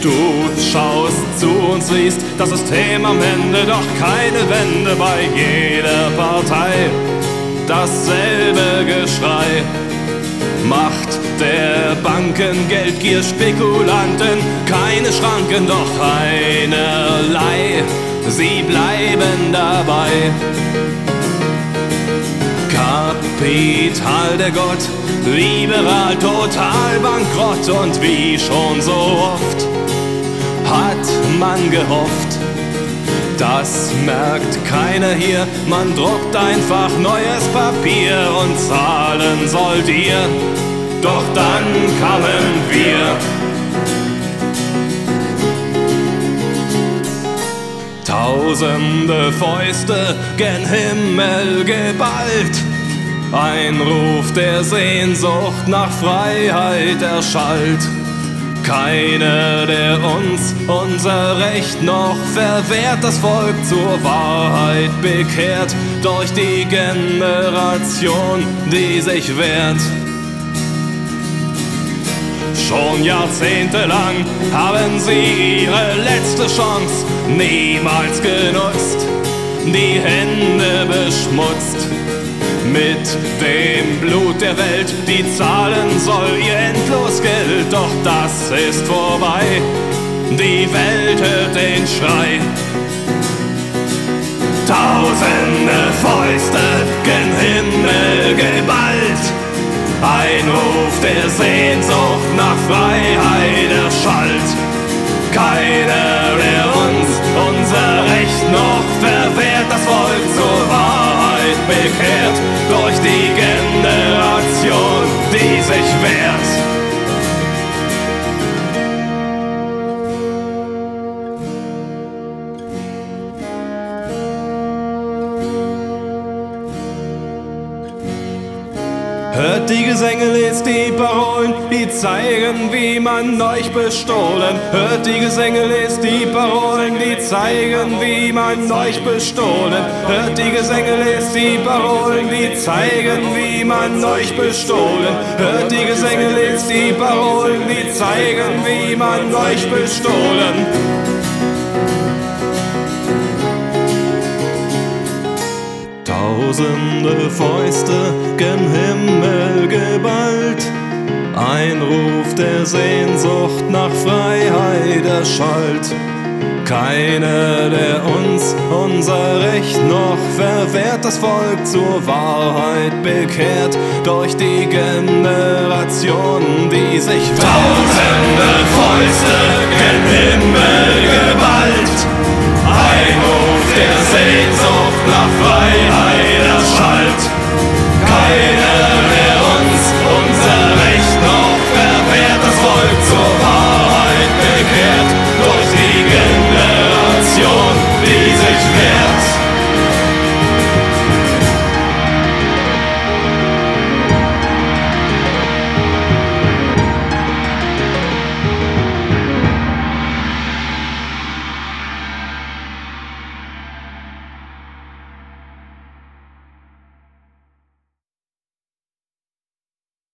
Du schaust zu und siehst das System am Ende, doch keine Wende bei jeder Partei. Dasselbe Geschrei, Macht der Banken, Geldgier, Spekulanten, keine Schranken, doch einerlei, sie bleiben dabei. Kapital der Gott, liberal, total bankrott, und wie schon so oft hat man gehofft. Das merkt keiner hier, man druckt einfach neues Papier und zahlen sollt ihr, doch dann kamen wir. Tausende Fäuste gen Himmel geballt, ein Ruf der Sehnsucht nach Freiheit erschallt. Keiner, der uns unser Recht noch verwehrt, das Volk zur Wahrheit bekehrt, durch die Generation, die sich wehrt. Schon jahrzehntelang haben sie ihre letzte Chance niemals genutzt, die Hände beschmutzt mit dem Blut der Welt, die zahlen soll ihr Endlosgeld, doch das ist vorbei, die Welt hört den Schrei. Tausende Fäuste gen Himmel geballt, ein Ruf der Sehnsucht nach Freiheit erschallt. Keiner, der uns unser Recht noch verwehrt, das Volk zur Wahrheit bekehrt, durch die Generation, die sich wehrt. Hört die Gesänge, lest die Parolen, die zeigen, wie man euch bestohlen. Hört die Gesänge, lest die Parolen, die zeigen, wie man euch bestohlen. Hört die Gesänge, lest die Parolen, die zeigen, wie man euch bestohlen. Hört die Gesänge, lest die Parolen, die zeigen, wie man euch bestohlen. Tausende Fäuste gen Himmel geballt, ein Ruf der Sehnsucht nach Freiheit erschallt. Keiner, der uns unser Recht noch verwehrt, das Volk zur Wahrheit bekehrt, durch die Generationen, die sich wehrt. Tausende Fäuste gen Himmel geballt, ein Ruf der Sehnsucht nach Freiheit erschallt. Keiner, der uns unser Recht noch verwehrt, das Volk zur Wahrheit bekehrt, durch die Generation, die sich wehrt.